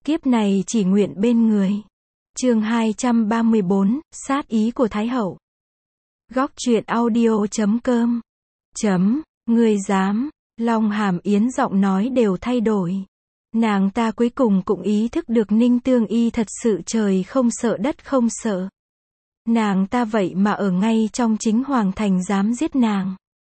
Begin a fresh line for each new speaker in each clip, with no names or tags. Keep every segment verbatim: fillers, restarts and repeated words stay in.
Kiếp này chỉ nguyện bên người. Chương hai trăm ba mươi bốn, sát ý của Thái hậu. Góc truyện audio chấm com. Chấm, ngươi dám, Long Hàm Yến giọng nói đều thay đổi. Nàng ta cuối cùng cũng ý thức được Ninh Tương Y thật sự trời không sợ đất không sợ. Nàng ta vậy mà ở ngay trong chính hoàng thành dám giết nàng.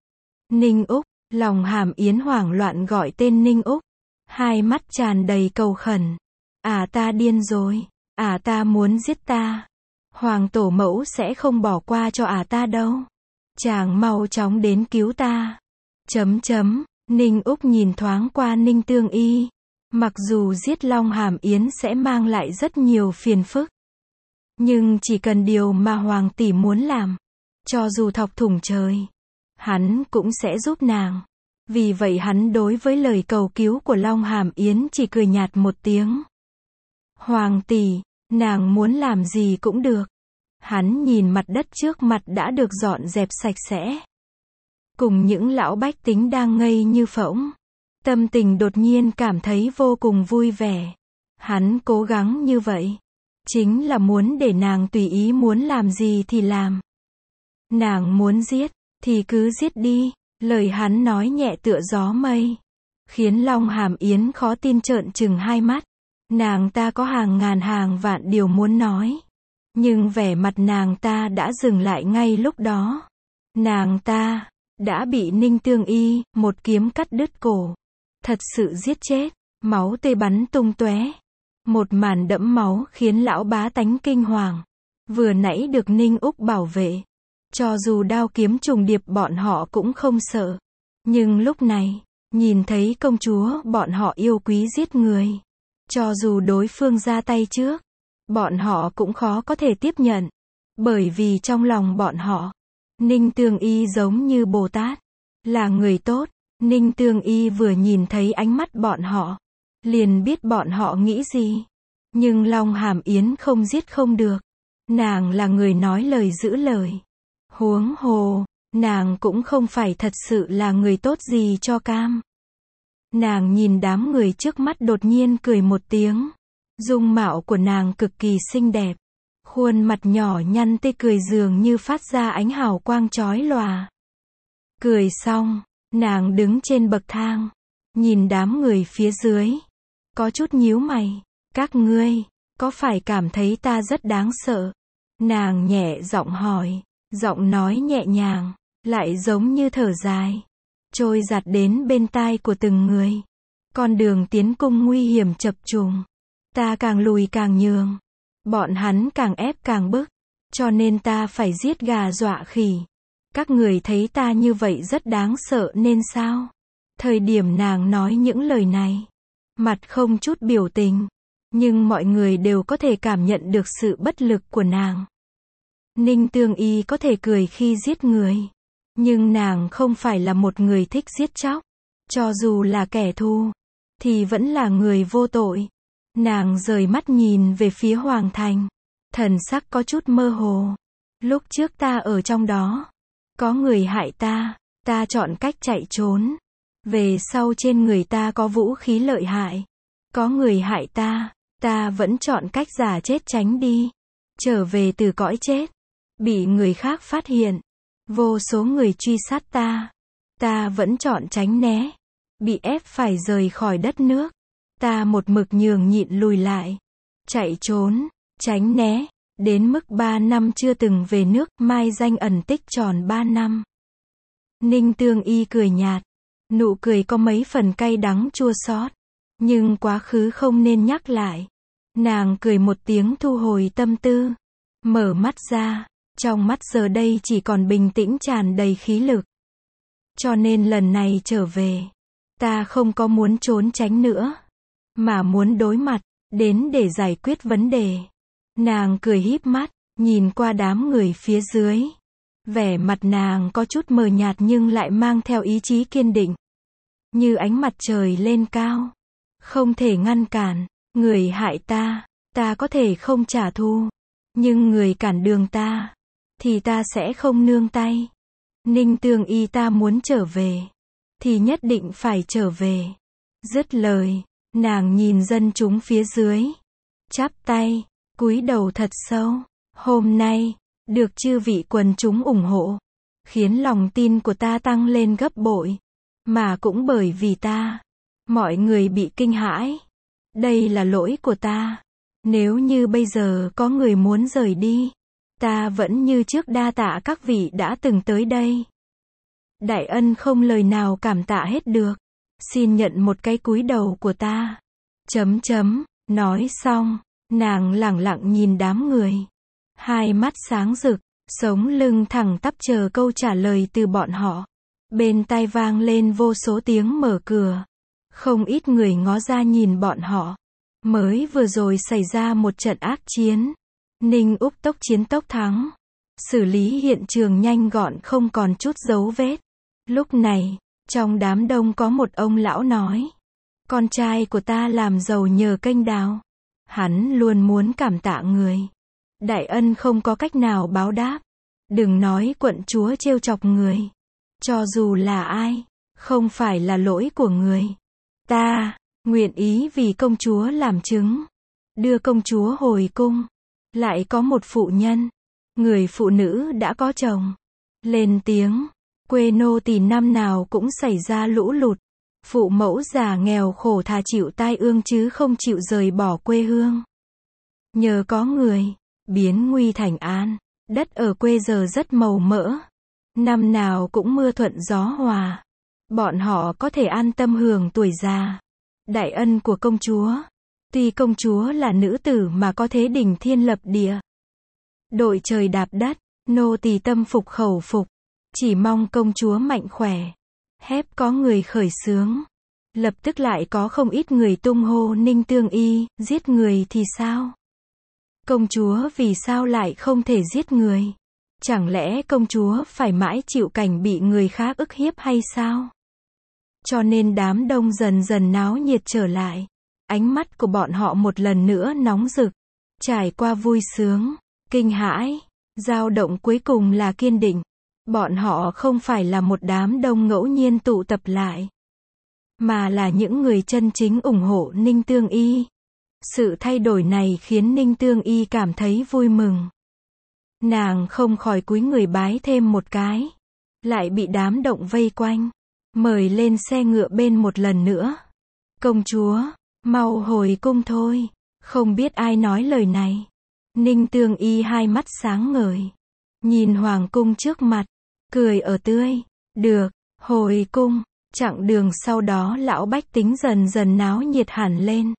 Ninh Úc, Long Hàm Yến hoảng loạn gọi tên Ninh Úc. Hai mắt tràn đầy cầu khẩn. À ta điên rồi, à ta muốn giết ta. Hoàng tổ mẫu sẽ không bỏ qua cho à ta đâu. Chàng mau chóng đến cứu ta. Chấm chấm, Ninh Úc nhìn thoáng qua Ninh Tương Y. Mặc dù giết Long Hàm Yến sẽ mang lại rất nhiều phiền phức. Nhưng chỉ cần điều mà Hoàng tỷ muốn làm. Cho dù thọc thủng trời. Hắn cũng sẽ giúp nàng. Vì vậy hắn đối với lời cầu cứu của Long Hàm Yến chỉ cười nhạt một tiếng. Hoàng tỷ, nàng muốn làm gì cũng được. Hắn nhìn mặt đất trước mặt đã được dọn dẹp sạch sẽ. Cùng những lão bách tính đang ngây như phỗng. Tâm tình đột nhiên cảm thấy vô cùng vui vẻ. Hắn cố gắng như vậy. Chính là muốn để nàng tùy ý muốn làm gì thì làm. Nàng muốn giết, thì cứ giết đi. Lời hắn nói nhẹ tựa gió mây. Khiến Long Hàm Yến khó tin trợn trừng hai mắt. Nàng ta có hàng ngàn hàng vạn điều muốn nói. Nhưng vẻ mặt nàng ta đã dừng lại ngay lúc đó. Nàng ta đã bị Ninh Tương Y một kiếm cắt đứt cổ. Thật sự giết chết. Máu tươi bắn tung tóe. Một màn đẫm máu khiến lão bá tánh kinh hoàng. Vừa nãy được Ninh Úc bảo vệ. Cho dù đao kiếm trùng điệp bọn họ cũng không sợ. Nhưng lúc này, nhìn thấy công chúa bọn họ yêu quý giết người. Cho dù đối phương ra tay trước, bọn họ cũng khó có thể tiếp nhận. Bởi vì trong lòng bọn họ, Ninh Tương Y giống như Bồ Tát, là người tốt. Ninh Tương Y vừa nhìn thấy ánh mắt bọn họ, liền biết bọn họ nghĩ gì. Nhưng Long Hàm Yến không giết không được. Nàng là người nói lời giữ lời. Huống hồ, nàng cũng không phải thật sự là người tốt gì cho cam. Nàng nhìn đám người trước mắt đột nhiên cười một tiếng. Dung mạo của nàng cực kỳ xinh đẹp. Khuôn mặt nhỏ nhăn tê cười dường như phát ra ánh hào quang chói lòa. Cười xong, nàng đứng trên bậc thang. Nhìn đám người phía dưới. Có chút nhíu mày. Các ngươi, có phải cảm thấy ta rất đáng sợ? Nàng nhẹ giọng hỏi. Giọng nói nhẹ nhàng, lại giống như thở dài. Trôi giạt đến bên tai của từng người. Con đường tiến cung nguy hiểm chập trùng. Ta càng lùi càng nhường. Bọn hắn càng ép càng bức. Cho nên ta phải giết gà dọa khỉ. Các người thấy ta như vậy rất đáng sợ nên sao? Thời điểm nàng nói những lời này. Mặt không chút biểu tình. Nhưng mọi người đều có thể cảm nhận được sự bất lực của nàng. Ninh Tương Y có thể cười khi giết người. Nhưng nàng không phải là một người thích giết chóc. Cho dù là kẻ thù, thì vẫn là người vô tội. Nàng rời mắt nhìn về phía Hoàng thành. Thần sắc có chút mơ hồ. Lúc trước ta ở trong đó. Có người hại ta. Ta chọn cách chạy trốn. Về sau trên người ta có vũ khí lợi hại. Có người hại ta. Ta vẫn chọn cách giả chết tránh đi. Trở về từ cõi chết. Bị người khác phát hiện. Vô số người truy sát ta. Ta vẫn chọn tránh né. Bị ép phải rời khỏi đất nước. Ta một mực nhường nhịn lùi lại. Chạy trốn, tránh né. Đến mức ba năm chưa từng về nước. Mai danh ẩn tích tròn ba năm. Ninh Tương Y cười nhạt. Nụ cười có mấy phần cay đắng chua xót. Nhưng quá khứ không nên nhắc lại. Nàng cười một tiếng thu hồi tâm tư. Mở mắt ra. Trong mắt giờ đây chỉ còn bình tĩnh tràn đầy khí lực. Cho nên lần này trở về. Ta không có muốn trốn tránh nữa. Mà muốn đối mặt. Đến để giải quyết vấn đề. Nàng cười híp mắt. Nhìn qua đám người phía dưới. Vẻ mặt nàng có chút mờ nhạt nhưng lại mang theo ý chí kiên định. Như ánh mặt trời lên cao. Không thể ngăn cản. Người hại ta. Ta có thể không trả thù. Nhưng người cản đường ta. Thì ta sẽ không nương tay. Ninh Tương Y ta muốn trở về. Thì nhất định phải trở về. Dứt lời. Nàng nhìn dân chúng phía dưới, chắp tay, cúi đầu thật sâu. Hôm nay, được chư vị quần chúng ủng hộ, khiến lòng tin của ta tăng lên gấp bội. Mà cũng bởi vì ta, mọi người bị kinh hãi. Đây là lỗi của ta. Nếu như bây giờ có người muốn rời đi, ta vẫn như trước đa tạ các vị đã từng tới đây. Đại ân không lời nào cảm tạ hết được. Xin nhận một cái cúi đầu của ta. Chấm chấm, nói xong, nàng lẳng lặng nhìn đám người. Hai mắt sáng rực, sống lưng thẳng tắp chờ câu trả lời từ bọn họ. Bên tai vang lên vô số tiếng mở cửa. Không ít người ngó ra nhìn bọn họ. Mới vừa rồi xảy ra một trận ác chiến. Ninh Úc tốc chiến tốc thắng. Xử lý hiện trường nhanh gọn không còn chút dấu vết. Lúc này, trong đám đông có một ông lão nói. Con trai của ta làm giàu nhờ kênh đào. Hắn luôn muốn cảm tạ người. Đại ân không có cách nào báo đáp. Đừng nói quận chúa trêu chọc người. Cho dù là ai, không phải là lỗi của người. Ta, nguyện ý vì công chúa làm chứng. Đưa công chúa hồi cung. Lại có một phụ nhân. Người phụ nữ đã có chồng. Lên tiếng. Quê nô tỳ năm nào cũng xảy ra lũ lụt. Phụ mẫu già nghèo khổ thà chịu tai ương chứ không chịu rời bỏ quê hương. Nhờ có người, biến nguy thành an. Đất ở quê giờ rất màu mỡ. Năm nào cũng mưa thuận gió hòa. Bọn họ có thể an tâm hưởng tuổi già. Đại ân của công chúa. Tuy công chúa là nữ tử mà có thế đỉnh thiên lập địa. Đội trời đạp đất, nô tỳ tâm phục khẩu phục. Chỉ mong công chúa mạnh khỏe. Hép có người khởi xướng. Lập tức lại có không ít người tung hô Ninh Tương Y, giết người thì sao? Công chúa vì sao lại không thể giết người? Chẳng lẽ công chúa phải mãi chịu cảnh bị người khác ức hiếp hay sao? Cho nên đám đông dần dần náo nhiệt trở lại. Ánh mắt của bọn họ một lần nữa nóng rực. Trải qua vui sướng, kinh hãi, dao động cuối cùng là kiên định. Bọn họ không phải là một đám đông ngẫu nhiên tụ tập lại. Mà là những người chân chính ủng hộ Ninh Tương Y. Sự thay đổi này khiến Ninh Tương Y cảm thấy vui mừng. Nàng không khỏi cúi người bái thêm một cái. Lại bị đám động vây quanh. Mời lên xe ngựa bên một lần nữa. Công chúa, mau hồi cung thôi. Không biết ai nói lời này. Ninh Tương Y hai mắt sáng ngời. Nhìn hoàng cung trước mặt. Cười ở tươi. Được, hồi cung. Chặng đường sau đó lão bách tính dần dần náo nhiệt hẳn lên.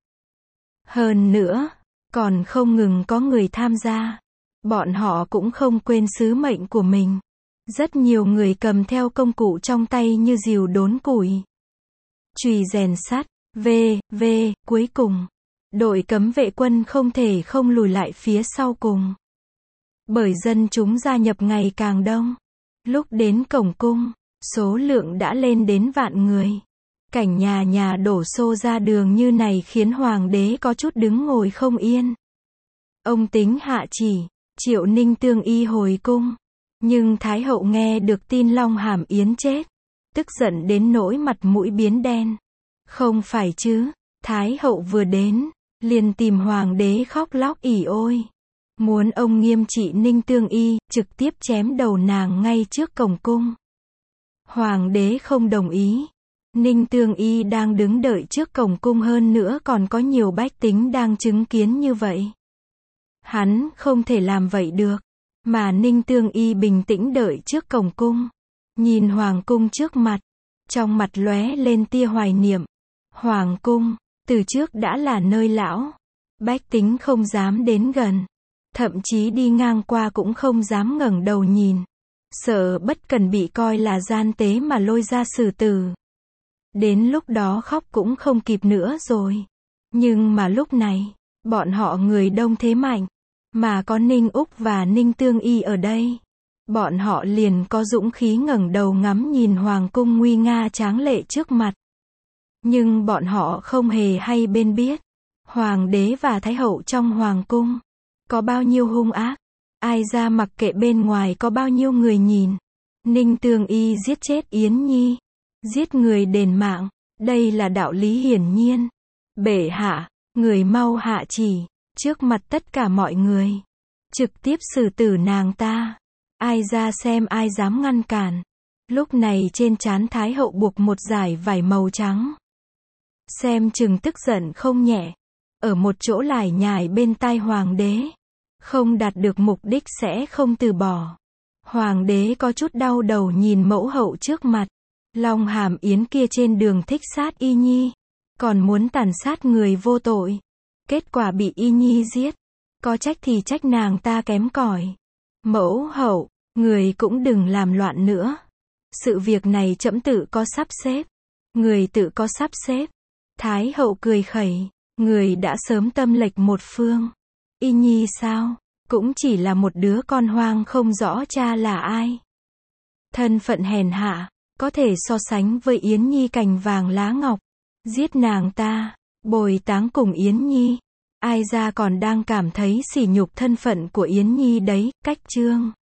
Hơn nữa, còn không ngừng có người tham gia. Bọn họ cũng không quên sứ mệnh của mình. Rất nhiều người cầm theo công cụ trong tay như rìu đốn củi, chùy rèn sắt, vê, vê, cuối cùng. Đội cấm vệ quân không thể không lùi lại phía sau cùng. Bởi dân chúng gia nhập ngày càng đông. Lúc đến cổng cung, số lượng đã lên đến vạn người. Cảnh nhà nhà đổ xô ra đường như này khiến hoàng đế có chút đứng ngồi không yên. Ông tính hạ chỉ, triệu Ninh Tương Y hồi cung. Nhưng Thái hậu nghe được tin Long Hàm Yến chết. Tức giận đến nỗi mặt mũi biến đen. Không phải chứ, Thái hậu vừa đến, liền tìm hoàng đế khóc lóc ỉ ôi. Muốn ông nghiêm trị Ninh Tương Y, trực tiếp chém đầu nàng ngay trước cổng cung. Hoàng đế không đồng ý. Ninh Tương Y đang đứng đợi trước cổng cung, hơn nữa còn có nhiều bách tính đang chứng kiến như vậy. Hắn không thể làm vậy được. Mà Ninh Tương Y bình tĩnh đợi trước cổng cung. Nhìn hoàng cung trước mặt. Trong mặt lóe lên tia hoài niệm. Hoàng cung, từ trước đã là nơi lão. Bách tính không dám đến gần. Thậm chí đi ngang qua cũng không dám ngẩng đầu nhìn. Sợ bất cần bị coi là gian tế mà lôi ra xử tử. Đến lúc đó khóc cũng không kịp nữa rồi. Nhưng mà lúc này, bọn họ người đông thế mạnh. Mà có Ninh Úc và Ninh Tương Y ở đây. Bọn họ liền có dũng khí ngẩng đầu ngắm nhìn hoàng cung nguy nga tráng lệ trước mặt. Nhưng bọn họ không hề hay bên biết. Hoàng đế và Thái hậu trong hoàng cung. Có bao nhiêu hung ác. Ai ra mặc kệ bên ngoài có bao nhiêu người nhìn. Ninh Tương Y giết chết Yến Nhi. Giết người đền mạng. Đây là đạo lý hiển nhiên. Bệ hạ, người mau hạ chỉ, trước mặt tất cả mọi người. Trực tiếp xử tử nàng ta. Ai ra xem ai dám ngăn cản. Lúc này trên trán Thái hậu buộc một dải vải màu trắng. Xem chừng tức giận không nhẹ. Ở một chỗ lải nhải bên tai hoàng đế. Không đạt được mục đích sẽ không từ bỏ. Hoàng đế có chút đau đầu nhìn mẫu hậu trước mặt. Long Hàm Yến kia trên đường thích sát Y Nhi. Còn muốn tàn sát người vô tội. Kết quả bị Y Nhi giết. Có trách thì trách nàng ta kém cỏi. Mẫu hậu, người cũng đừng làm loạn nữa. Sự việc này trẫm tự có sắp xếp. Người tự có sắp xếp. Thái hậu cười khẩy. Người đã sớm tâm lệch một phương. Y Nhi sao? Cũng chỉ là một đứa con hoang không rõ cha là ai. Thân phận hèn hạ, có thể so sánh với Yến Nhi cành vàng lá ngọc. Giết nàng ta, bồi táng cùng Yến Nhi. Ai ra còn đang cảm thấy sỉ nhục thân phận của Yến Nhi đấy, cách chương.